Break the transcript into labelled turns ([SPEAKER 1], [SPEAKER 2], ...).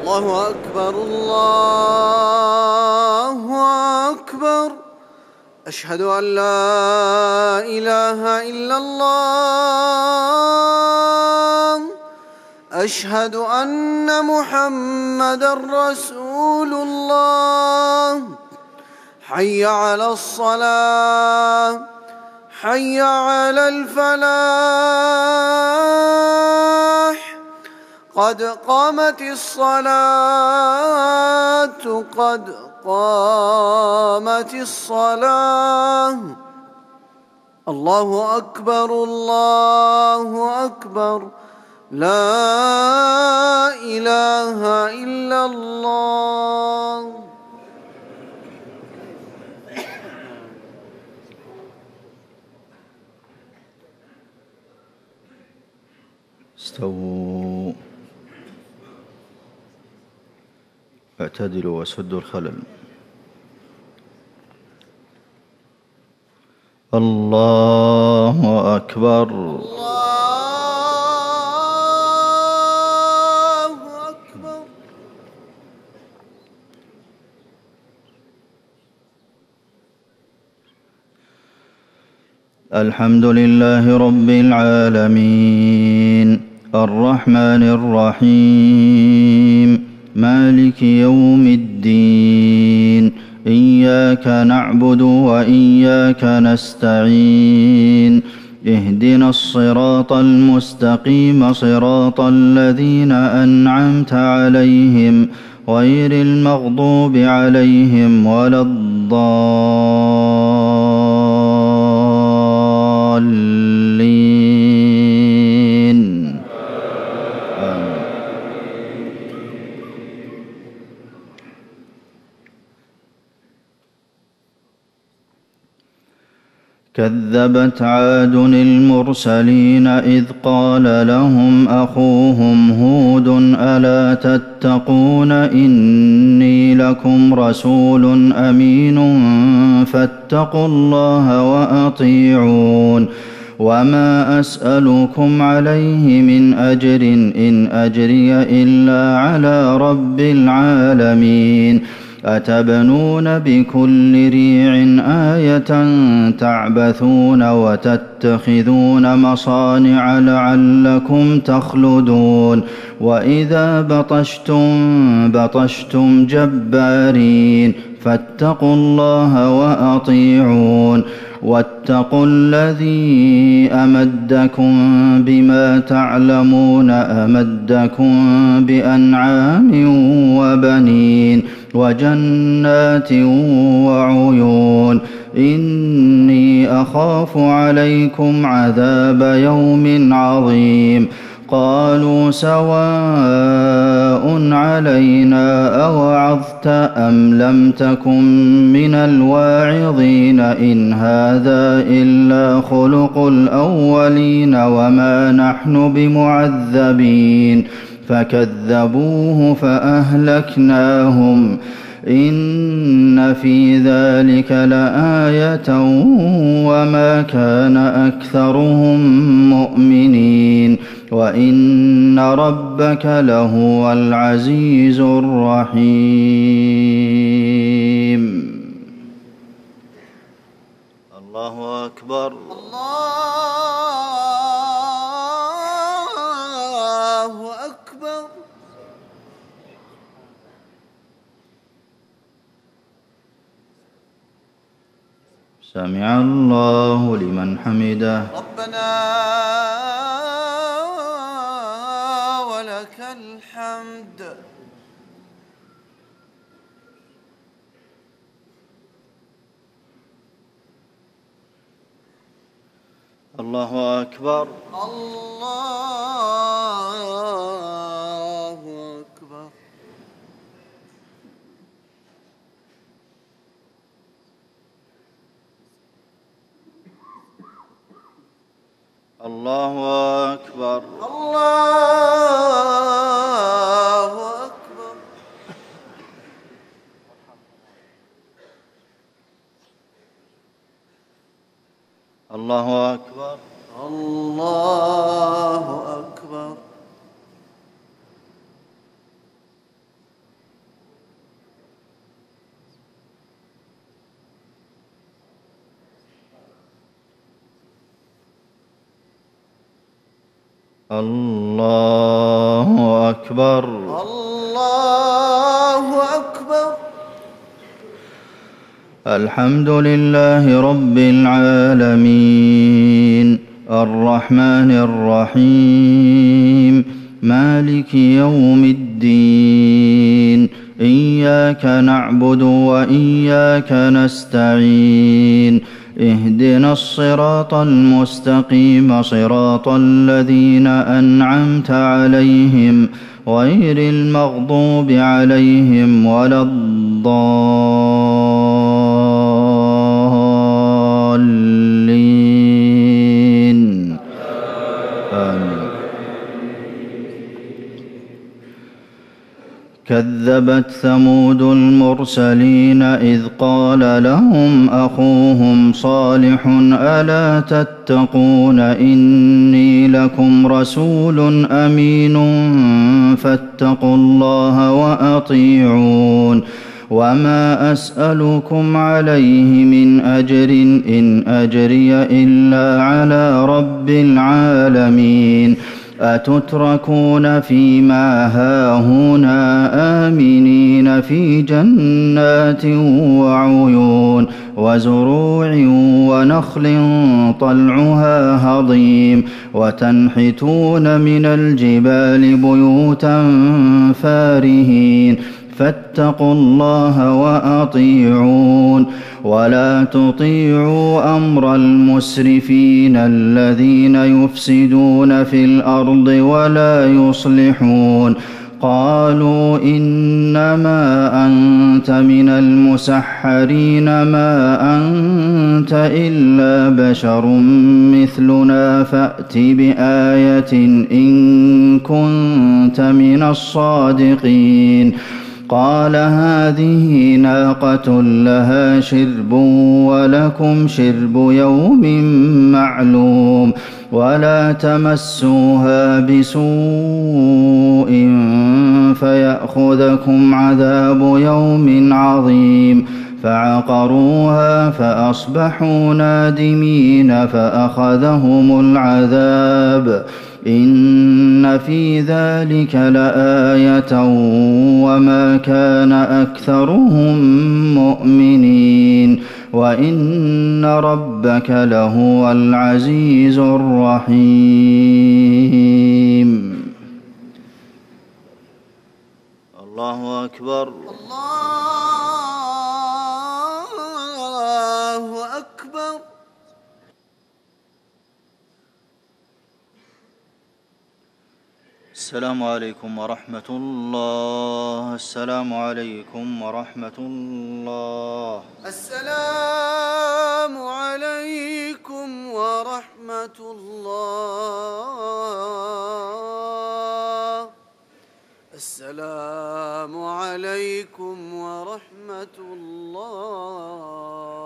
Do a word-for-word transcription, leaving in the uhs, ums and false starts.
[SPEAKER 1] الله أكبر الله أكبر. أشهد أن لا إله إلا الله. أشهد أن محمدًا رسول الله. حي على الصلاة حي على الفلاح. قد قامت الصلاة قد قامت الصلاة. الله أكبر الله أكبر. لا إله إلا الله.
[SPEAKER 2] استووا، اعتدلوا وسدوا الخلل. الله أكبر
[SPEAKER 1] الله أكبر.
[SPEAKER 2] الحمد لله رب العالمين الرحمن الرحيم مالك يوم الدين. إياك نعبد وإياك نستعين. اهدنا الصراط المستقيم صراط الذين أنعمت عليهم غير المغضوب عليهم ولا الضالين. كذبت عاد المرسلين إذ قال لهم أخوهم هود ألا تتقون إني لكم رسول أمين فاتقوا الله وأطيعون. وما أسألكم عليه من أجر إن أجري إلا على رب العالمين. أتبنون بكل ريع آية تعبثون وتتخذون مصانع لعلكم تخلدون. وإذا بطشتم بطشتم جبارين فاتقوا الله وأطيعون. واتقوا الذي أمدكم بما تعلمون أمدكم بأنعام وبنين وجنات وعيون. إني أخاف عليكم عذاب يوم عظيم. قالوا سواء علينا أوعظت أم لم تكن من الواعظين إن هذا إلا خلق الأولين وما نحن بمعذبين. فكذبوه فأهلكناهم. إن في ذلك لآية وما كان أكثرهم مؤمنين وإن ربك لهو العزيز الرحيم. الله أكبر
[SPEAKER 1] الله أكبر.
[SPEAKER 2] سمع الله لمن حمده.
[SPEAKER 1] ربنا ولك الحمد.
[SPEAKER 2] الله أكبر
[SPEAKER 1] الله أكبر.
[SPEAKER 2] الله أكبر
[SPEAKER 1] الله أكبر.
[SPEAKER 2] الله أكبر
[SPEAKER 1] الله أكبر.
[SPEAKER 2] الله أكبر.
[SPEAKER 1] الله أكبر.
[SPEAKER 2] الحمد لله رب العالمين الرحمن الرحيم مالك يوم الدين إياك نعبد وإياك نستعين اهدنا الصراط المستقيم صراط الذين أنعمت عليهم غير المغضوب عليهم ولا الضالين آمين. كذبت ثمود المرسلين إذ قال لهم أخوهم صالح ألا تتقون إني لكم رسول أمين فاتقوا الله وأطيعون وما أسألكم عليه من أجر إن أجري إلا على رب العالمين أتتركون فيما هاهنا آمنين في جنات وعيون وزروع ونخل طلعها هضيم وتنحتون من الجبال بيوتا فارهين فاتقوا الله وأطيعون ولا تطيعوا أمر المسرفين الذين يفسدون في الأرض ولا يصلحون قالوا إنما أنت من المسحرين ما أنت إلا بشر مثلنا فأت بآية إن كنت من الصادقين قال هذه ناقة لها شرب ولكم شرب يوم معلوم ولا تمسوها بسوء فيأخذكم عذاب يوم عظيم فعقروها فأصبحوا نادمين فأخذهم العذاب إن في ذلك لآية وما كان أكثرهم مؤمنين وإن ربك لهو العزيز الرحيم. الله أكبر.
[SPEAKER 1] الله أكبر.
[SPEAKER 2] السلام عليكم ورحمة الله. السلام عليكم ورحمة الله.
[SPEAKER 1] السلام عليكم ورحمة الله. السلام عليكم ورحمة الله.